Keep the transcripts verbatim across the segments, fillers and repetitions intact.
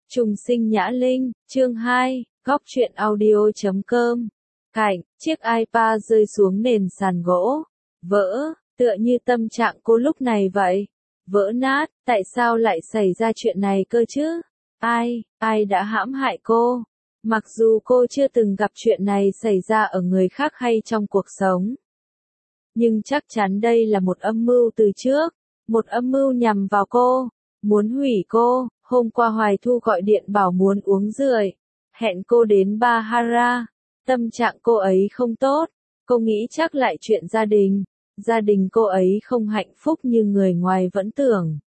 Trùng sinh Nhã Linh, chương hai, góc truyện audio chấm com. Cảnh, chiếc iPad rơi xuống nền sàn gỗ, vỡ, tựa như tâm trạng cô lúc này vậy. Vỡ nát, tại sao lại xảy ra chuyện này cơ chứ? Ai, ai đã hãm hại cô? Mặc dù cô chưa từng gặp chuyện này xảy ra ở người khác hay trong cuộc sống. Nhưng chắc chắn đây là một âm mưu từ trước, một âm mưu nhằm vào cô, muốn hủy cô. Hôm qua Hoài Thu gọi điện bảo muốn uống rượu, hẹn cô đến Bahara. Tâm trạng cô ấy không tốt, cô nghĩ chắc lại chuyện gia đình, gia đình cô ấy không hạnh phúc như người ngoài vẫn tưởng.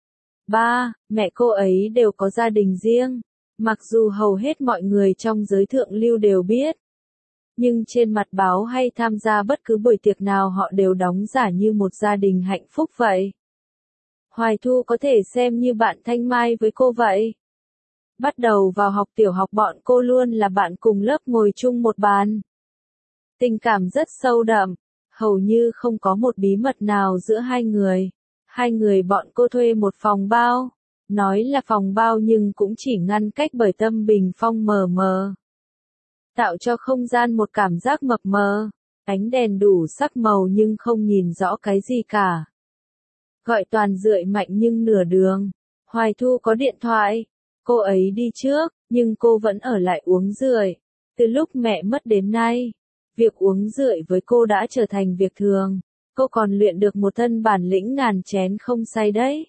Ba, mẹ cô ấy đều có gia đình riêng, mặc dù hầu hết mọi người trong giới thượng lưu đều biết. Nhưng trên mặt báo hay tham gia bất cứ buổi tiệc nào họ đều đóng giả như một gia đình hạnh phúc vậy. Hoài Thu có thể xem như bạn thanh mai với cô vậy. Bắt đầu vào học tiểu học bọn cô luôn là bạn cùng lớp ngồi chung một bàn. Tình cảm rất sâu đậm, hầu như không có một bí mật nào giữa hai người. Hai người bọn cô thuê một phòng bao. Nói là phòng bao nhưng cũng chỉ ngăn cách bởi tấm bình phong mờ mờ. Tạo cho không gian một cảm giác mập mờ. Ánh đèn đủ sắc màu nhưng không nhìn rõ cái gì cả. Gọi toàn rượi mạnh nhưng nửa đường. Hoài Thu có điện thoại. Cô ấy đi trước, nhưng cô vẫn ở lại uống rượu. Từ lúc mẹ mất đến nay, việc uống rượu với cô đã trở thành việc thường. Cô còn luyện được một thân bản lĩnh ngàn chén không say đấy.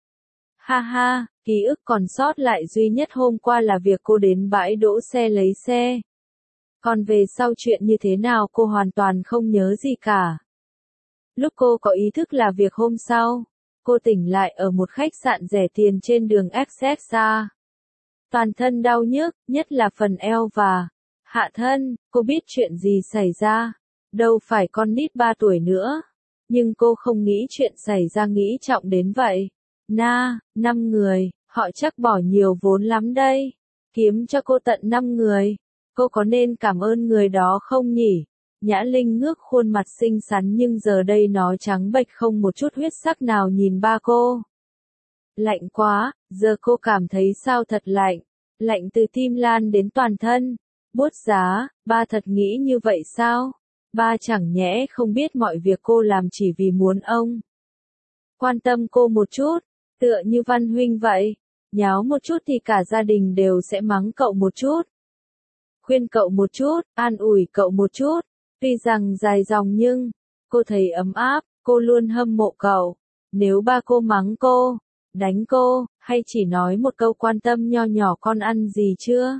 Ha ha, ký ức còn sót lại duy nhất hôm qua là việc cô đến bãi đỗ xe lấy xe. Còn về sau chuyện như thế nào cô hoàn toàn không nhớ gì cả. Lúc cô có ý thức là việc hôm sau, cô tỉnh lại ở một khách sạn rẻ tiền trên đường Excelsa. Toàn thân đau nhức, nhất là phần eo và hạ thân. Cô biết chuyện gì xảy ra, đâu phải con nít ba tuổi nữa. Nhưng cô không nghĩ chuyện xảy ra nghĩ trọng đến vậy. Na, năm người, họ chắc bỏ nhiều vốn lắm đây. Kiếm cho cô tận năm người. Cô có nên cảm ơn người đó không nhỉ? Nhã Linh ngước khuôn mặt xinh xắn nhưng giờ đây nó trắng bệch không một chút huyết sắc nào nhìn ba cô. Lạnh quá, giờ cô cảm thấy sao thật lạnh. Lạnh từ tim lan đến toàn thân. Buốt giá, ba thật nghĩ như vậy sao? Ba chẳng nhẽ không biết mọi việc cô làm chỉ vì muốn ông quan tâm cô một chút, tựa như Văn Huynh vậy. Nháo một chút thì cả gia đình đều sẽ mắng cậu một chút. Khuyên cậu một chút, an ủi cậu một chút. Tuy rằng dài dòng nhưng, cô thấy ấm áp, cô luôn hâm mộ cậu. Nếu ba cô mắng cô, đánh cô, hay chỉ nói một câu quan tâm nho nhỏ con ăn gì chưa?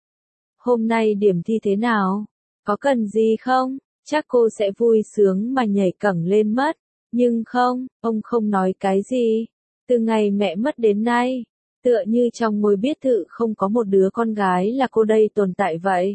Hôm nay điểm thi thế nào? Có cần gì không? Chắc cô sẽ vui sướng mà nhảy cẫng lên mất. Nhưng không, ông không nói cái gì. Từ ngày mẹ mất đến nay, tựa như trong ngôi biệt thự không có một đứa con gái là cô đây tồn tại vậy.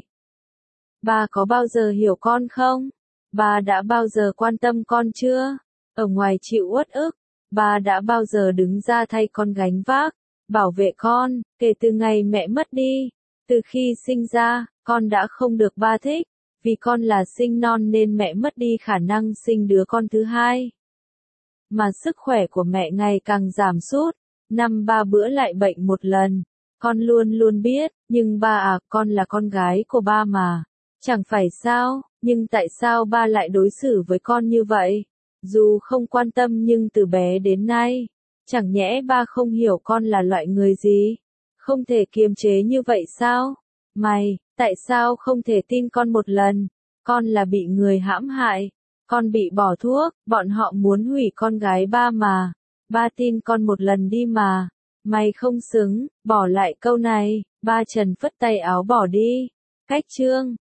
Ba có bao giờ hiểu con không? Ba đã bao giờ quan tâm con chưa? Ở ngoài chịu uất ức, ba đã bao giờ đứng ra thay con gánh vác, bảo vệ con, kể từ ngày mẹ mất đi. Từ khi sinh ra, con đã không được ba thích, vì con là sinh non nên mẹ mất đi khả năng sinh đứa con thứ hai. Mà sức khỏe của mẹ ngày càng giảm sút, năm ba bữa lại bệnh một lần. Con luôn luôn biết, nhưng ba à, con là con gái của ba mà. Chẳng phải sao, nhưng tại sao ba lại đối xử với con như vậy? Dù không quan tâm nhưng từ bé đến nay, chẳng nhẽ ba không hiểu con là loại người gì? Không thể kiềm chế như vậy sao? Mày, tại sao không thể tin con một lần? Con là bị người hãm hại, con bị bỏ thuốc, bọn họ muốn hủy con gái ba mà. Ba tin con một lần đi mà. Mày không xứng, bỏ lại câu này. Ba trần phất tay áo bỏ đi. Cách chương